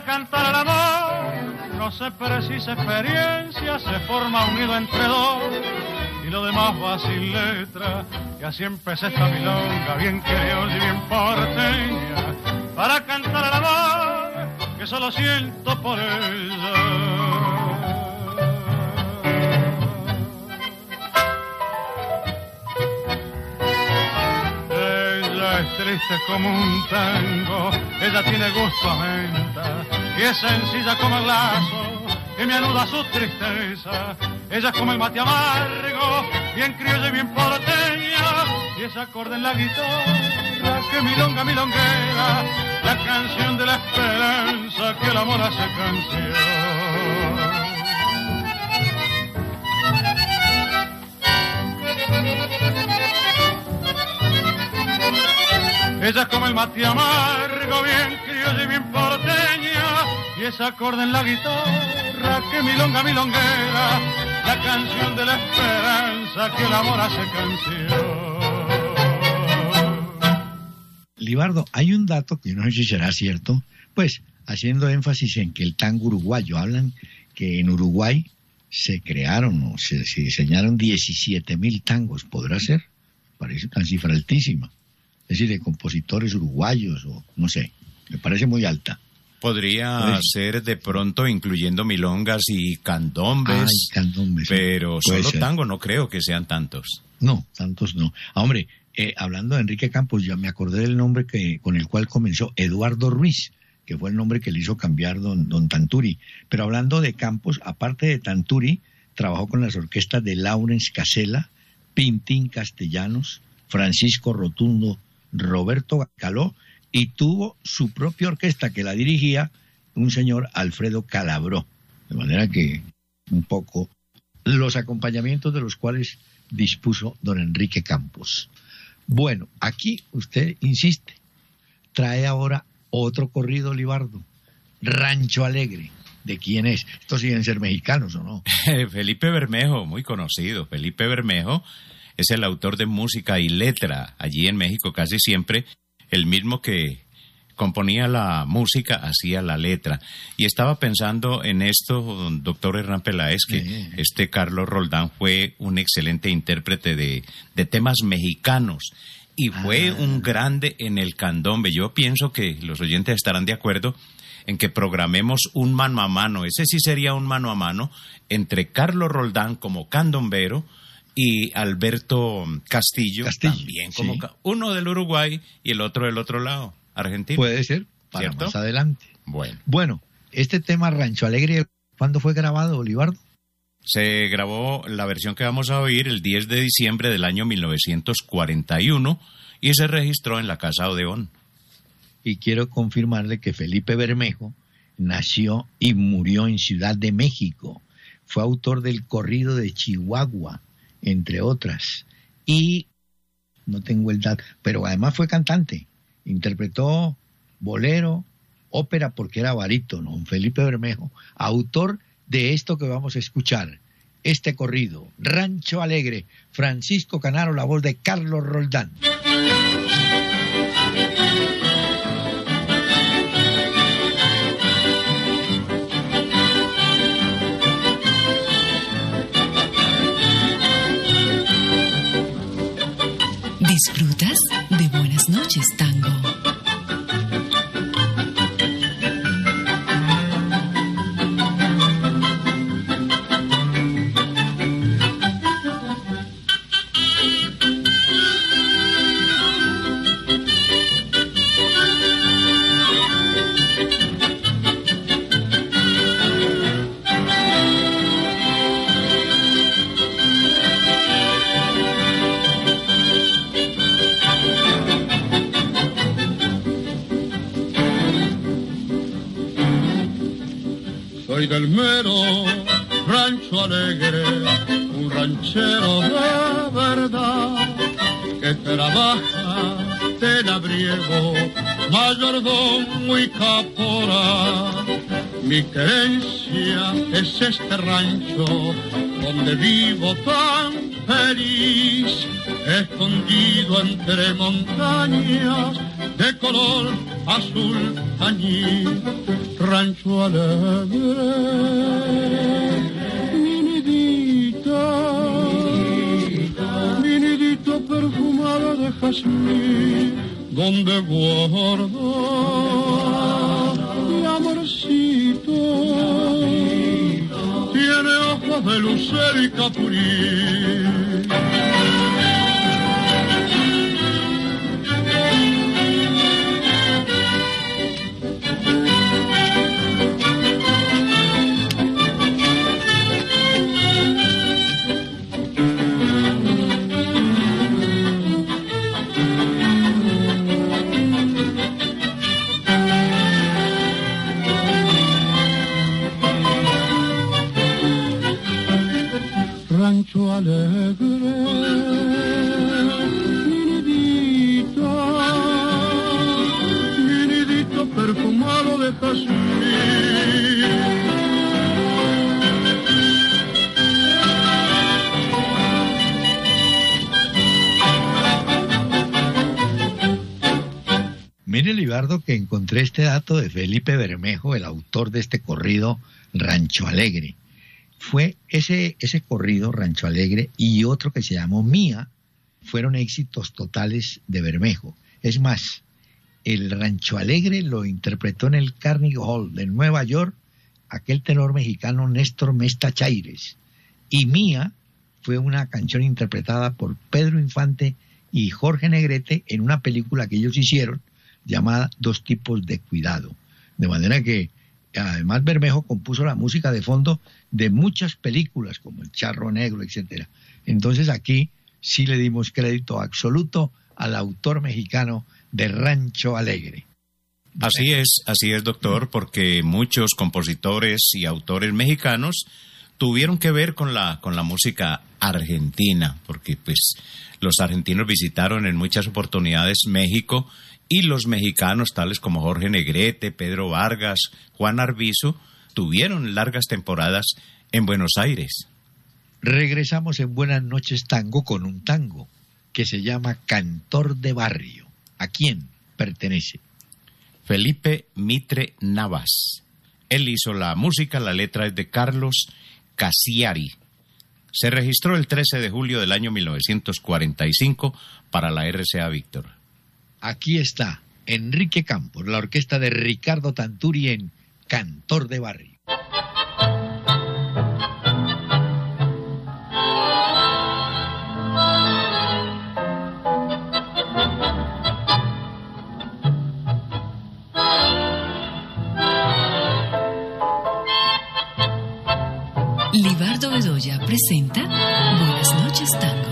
cantar el amor no se precisa experiencia, se forma un nido entre dos y lo demás va sin letra. Y así empecé esta milonga bien criolla y bien porteña para cantar el amor que solo siento por ella. Es triste como un tango, ella tiene gusto a menta y es sencilla como el lazo que me anuda su tristeza. Ella es como el mate amargo, bien criolla y bien porteña, y ese acorde en la guitarra que milonga milonguera, la canción de la esperanza que el amor hace canción. Ella es como el mate amargo, bien criolla y bien porteña, y ese acorde en la guitarra que milonga milonguera, la canción de la esperanza que el amor hace canción. Libardo, hay un dato que no sé si será cierto, pues haciendo énfasis en que el tango uruguayo, hablan que en Uruguay se crearon o se diseñaron 17.000 tangos, ¿podrá ser? Parece una cifra altísima. Es decir, de compositores uruguayos, o no sé, me parece muy alta. Podría ser de pronto incluyendo milongas y candombes, pero solo tango no creo que sean tantos. No, tantos no. Hombre, hablando de Enrique Campos, ya me acordé del nombre con el cual comenzó, Eduardo Ruiz, que fue el nombre que le hizo cambiar don Tanturi. Pero hablando de Campos, aparte de Tanturi, trabajó con las orquestas de Lawrence Casella, Pintín Castellanos, Francisco Rotundo, Roberto Caló, y tuvo su propia orquesta que la dirigía un señor Alfredo Calabró, de manera que un poco los acompañamientos de los cuales dispuso don Enrique Campos. Bueno, aquí usted insiste, trae ahora otro corrido, Libardo, Rancho Alegre. ¿De quién es? Estos siguen ser mexicanos, ¿o no? Felipe Bermejo, muy conocido. Felipe Bermejo es el autor de música y letra allí en México, casi siempre el mismo que componía la música, hacía la letra. Y estaba pensando en esto, doctor Hernán Peláez, que este Carlos Roldán fue un excelente intérprete de temas mexicanos y fue un grande en el candombe. Yo pienso que los oyentes estarán de acuerdo en que programemos un mano a mano, ese sí sería un mano a mano, entre Carlos Roldán como candombero y Alberto Castillo también como uno del Uruguay y el otro del otro lado, Argentina. Puede ser, para ¿cierto? Más adelante. Bueno, este tema Rancho Alegre, ¿cuándo fue grabado, Libardo? Se grabó la versión que vamos a oír el 10 de diciembre del año 1941 y se registró en la Casa Odeón. Y quiero confirmarle que Felipe Bermejo nació y murió en Ciudad de México. Fue autor del corrido de Chihuahua, entre otras. Y no tengo el dato, pero además fue cantante. Interpretó bolero, ópera, porque era barítono. Felipe Bermejo, autor de esto que vamos a escuchar, este corrido, Rancho Alegre, Francisco Canaro, la voz de Carlos Roldán. ¿Disfrutas de Buenas noches, Tango? Soy del mero Rancho Alegre, un ranchero de verdad, que trabaja de labriego, mayordomo y caporal. Mi querencia es este rancho donde vivo tan feliz, escondido entre montañas de color azul tañí, rancho alegre, mi nidito perfumado de jazmín, donde guardo mi amorcito, tiene ojos de lucero y capulín. Rancho alegre, mi nidito perfumado de jazmín. Mire, Libardo, que encontré este dato de Felipe Bermejo, el autor de este corrido Rancho Alegre. Fue ese corrido, Rancho Alegre, y otro que se llamó Mía, fueron éxitos totales de Bermejo. Es más, el Rancho Alegre lo interpretó en el Carnegie Hall de Nueva York aquel tenor mexicano Néstor Mesta Chaires. Y Mía fue una canción interpretada por Pedro Infante y Jorge Negrete en una película que ellos hicieron llamada Dos tipos de cuidado. De manera que además Bermejo compuso la música de fondo de muchas películas como El Charro Negro, etcétera. Entonces aquí sí le dimos crédito absoluto al autor mexicano de Rancho Alegre. Así es, doctor, porque muchos compositores y autores mexicanos tuvieron que ver con la música argentina, porque pues los argentinos visitaron en muchas oportunidades México, y los mexicanos, tales como Jorge Negrete, Pedro Vargas, Juan Arvizu, tuvieron largas temporadas en Buenos Aires. Regresamos en Buenas Noches Tango con un tango que se llama Cantor de Barrio. ¿A quién pertenece? Felipe Mitre Navas. Él hizo la música, la letra es de Carlos Cassiari. Se registró el 13 de julio del año 1945 para la RCA Víctor. Aquí está Enrique Campos, la orquesta de Ricardo Tanturi en Cantor de Barrio. Libardo Bedoya presenta Buenas Noches Tango.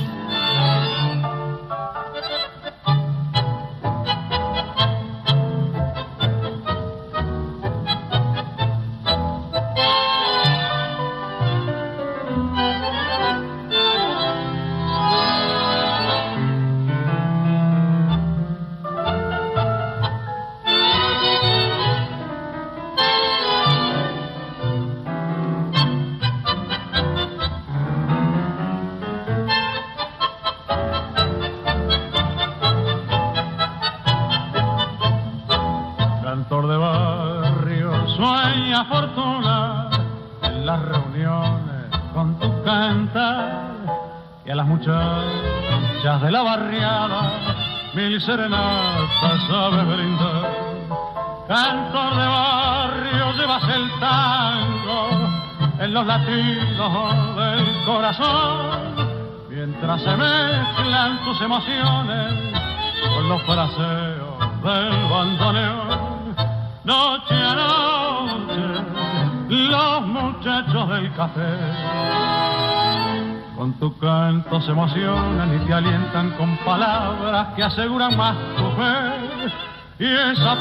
De la barriada, mil serenatas sabe brindar. Cantor de barrio, llevas el tango en los latidos del corazón, mientras se mezclan tus emociones con los fraseos del bandoneón. Noche a noche, los muchachos del café con tu canto se emocionan y te alientan con palabras que aseguran más tu fe. Y esa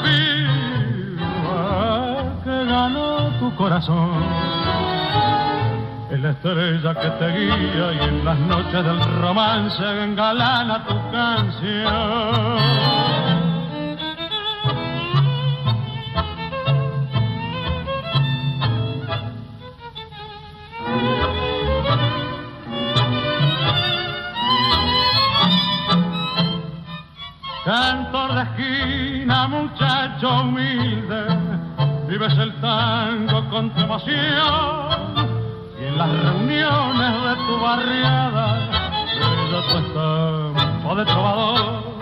piba que ganó tu corazón es la estrella que te guía y en las noches del romance engalana tu canción. Cantor de esquina, muchacho muchacho humilde, vives el tango con tu pasión, y en las reuniones de tu barriada brilla tu estampa de trovador.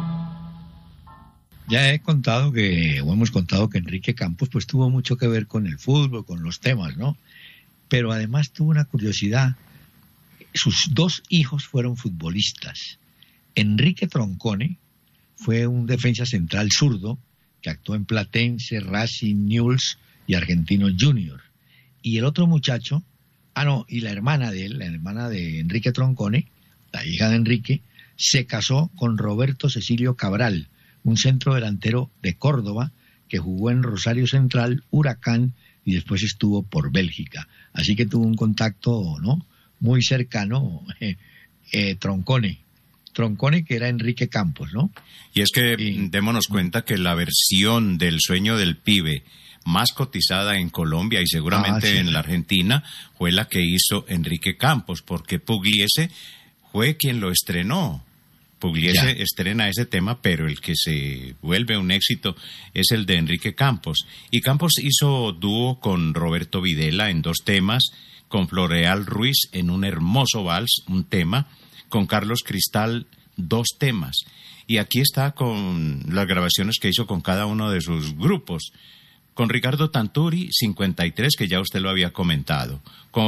Ya hemos contado que Enrique Campos pues tuvo mucho que ver con el fútbol, con los temas, ¿no? Pero además tuvo una curiosidad. Sus dos hijos fueron futbolistas. Enrique Troncone fue un defensa central zurdo que actuó en Platense, Racing, Newell's y Argentinos Junior. Y el otro muchacho, y la hermana de él, la hermana de Enrique Troncone, la hija de Enrique, se casó con Roberto Cecilio Cabral, un centro delantero de Córdoba que jugó en Rosario Central, Huracán y después estuvo por Bélgica. Así que tuvo un contacto, ¿no?, muy cercano, Troncone, que era Enrique Campos, ¿no? Y es que démonos cuenta que la versión del Sueño del Pibe más cotizada en Colombia y seguramente en la Argentina fue la que hizo Enrique Campos, porque Pugliese fue quien lo estrenó. Pugliese estrena ese tema, pero el que se vuelve un éxito es el de Enrique Campos. Y Campos hizo dúo con Roberto Videla en 2 temas, con Floreal Ruiz en un hermoso vals, un tema, con Carlos Cristal 2 temas. Y aquí está con las grabaciones que hizo con cada uno de sus grupos. Con Ricardo Tanturi, 53, que ya usted lo había comentado.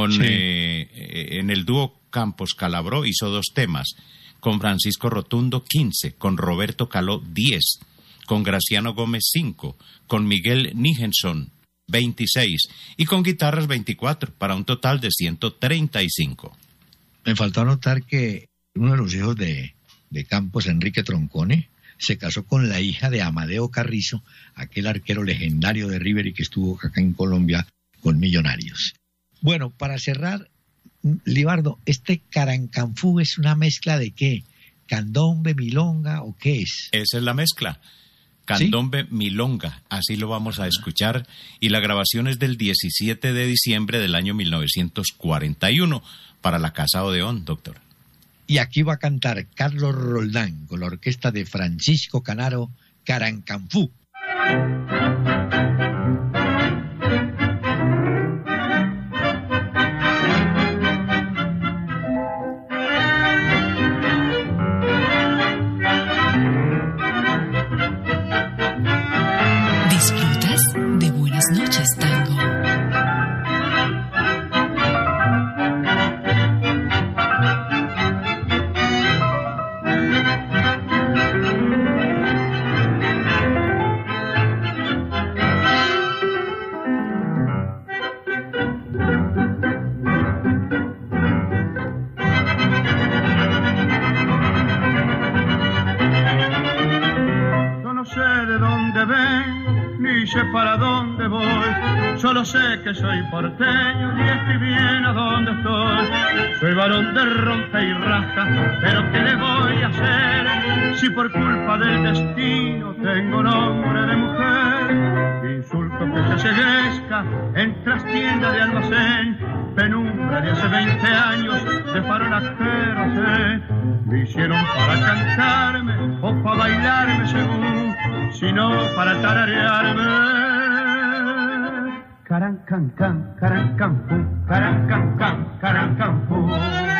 En el dúo Campos Calabró hizo 2 temas. Con Francisco Rotundo, 15, con Roberto Caló, 10, con Graciano Gómez, 5, con Miguel Nijenson, 26, y con guitarras 24, para un total de 135. Me faltó anotar que uno de los hijos de Campos, Enrique Troncone, se casó con la hija de Amadeo Carrizo, aquel arquero legendario de River y que estuvo acá en Colombia con Millonarios. Bueno, para cerrar, Libardo, ¿este Carancanfú es una mezcla de qué? ¿Candombe, milonga o qué es? Esa es la mezcla. Candombe, milonga, así lo vamos a escuchar. Y la grabación es del 17 de diciembre del año 1941 para la Casa Odeón, doctor. Y aquí va a cantar Carlos Roldán con la orquesta de Francisco Canaro, Carancanfú. Disfrutas de Buenas noches, Tango. Para dónde voy, solo sé que soy porteño y estoy bien a donde estoy. Soy varón de rompe y rasca, pero ¿qué le voy a hacer? Si por culpa del destino tengo nombre de mujer. Insulto que se ceguezca en trastienda de almacén, penumbra de hace 20 años de farol a querosén. Me hicieron para cantarme o para bailarme según, sino para tararearme. Carancancan, carancanfu, carancancan, carancanfu.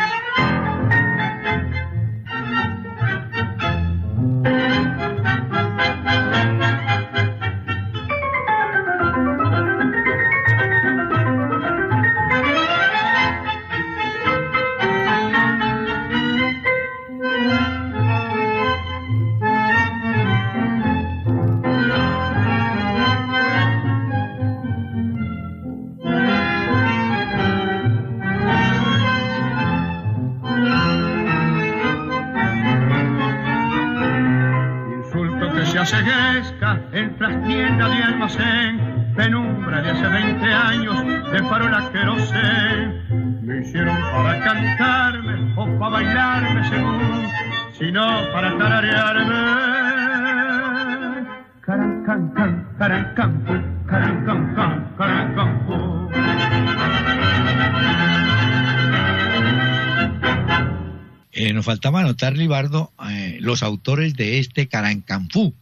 Ceguesca en trastienda de almacén, penumbra de hace 20 años de farol a querosén. Me hicieron para cantarme o para bailarme según, sino para tararearme. Carancancan, carancanfu, carancancan, carancanfu. Nos faltaba anotar, Libardo, los autores de este Carancanfú.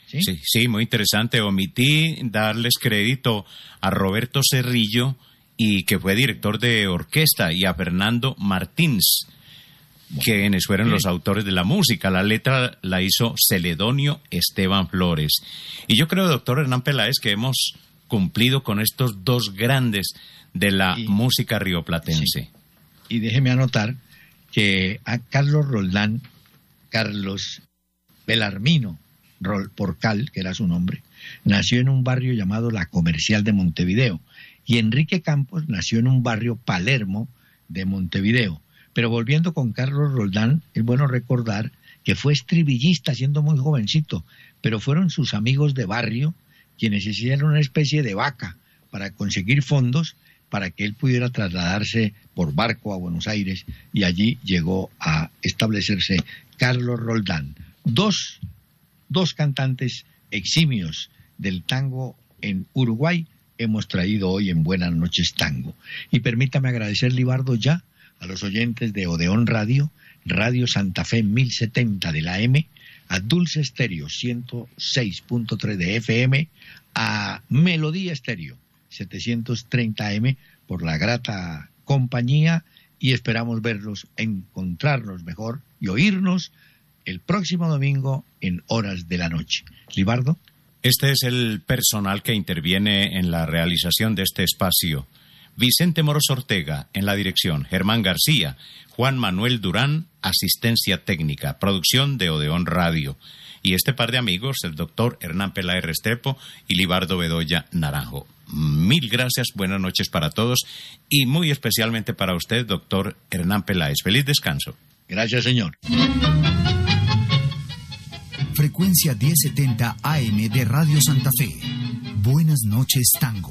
Sí, muy interesante. Omití darles crédito a Roberto Cerrillo, y que fue director de orquesta, y a Fernando Martins, quienes fueron los autores de la música. La letra la hizo Celedonio Esteban Flores. Y yo creo, doctor Hernán Peláez, que hemos cumplido con estos dos grandes de la música rioplatense. Sí. Y déjeme anotar que a Carlos Roldán, Carlos Belarmino Porcal, que era su nombre, nació en un barrio llamado La Comercial de Montevideo, y Enrique Campos nació en un barrio Palermo de Montevideo. Pero volviendo con Carlos Roldán, es bueno recordar que fue estribillista siendo muy jovencito, pero fueron sus amigos de barrio quienes hicieron una especie de vaca para conseguir fondos para que él pudiera trasladarse por barco a Buenos Aires, y allí llegó a establecerse Carlos Roldán. Dos cantantes eximios del tango en Uruguay hemos traído hoy en Buenas Noches Tango. Y permítame agradecer, Libardo, ya a los oyentes de Odeón Radio, Radio Santa Fe 1070 de la M, a Dulce Estéreo 106.3 de FM, a Melodía Estéreo 730 AM por la grata compañía, y esperamos verlos, encontrarnos mejor y oírnos el próximo domingo en horas de la noche. Libardo. Este es el personal que interviene en la realización de este espacio. Vicente Moros Ortega en la dirección, Germán García, Juan Manuel Durán, asistencia técnica, producción de Odeón Radio. Y este par de amigos, el doctor Hernán Peláez Restrepo y Libardo Bedoya Naranjo. Mil gracias, buenas noches para todos, y muy especialmente para usted, doctor Hernán Peláez. Feliz descanso. Gracias, señor. Frecuencia 1070 AM de Radio Santa Fe. Buenas noches, Tango.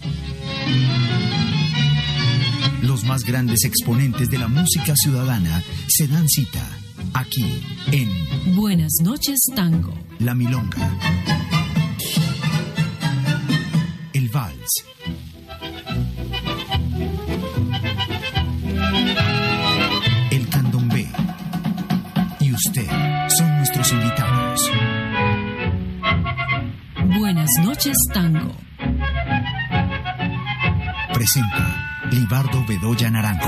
Los más grandes exponentes de la música ciudadana se dan cita aquí en Buenas noches, Tango. La Milonga, el Vals, el Candombe y usted son nuestros invitados. Buenas noches, Tango. Presenta Libardo Bedoya Naranjo.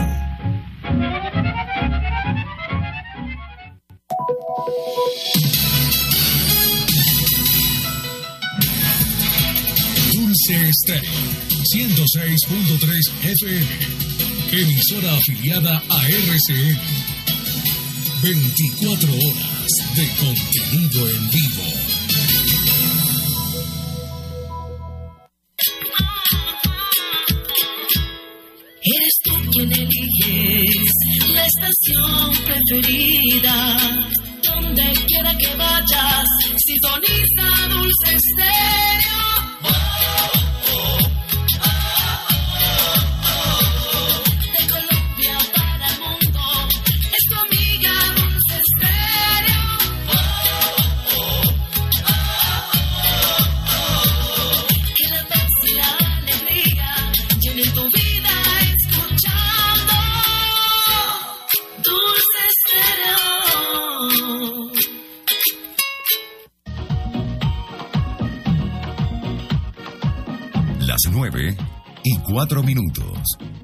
Dulce Estéreo 106.3 FM, emisora afiliada a RCN. 24 horas de contenido en vivo. Eres tú quien eliges la estación preferida. Donde quiera que vayas, sintoniza Dulce Estéreo. De Colombia para el mundo, es tu amiga Dulce Estéreo. Que la paz y la alegría llenen tu vida escuchando Dulce Estéreo. Las 9:04.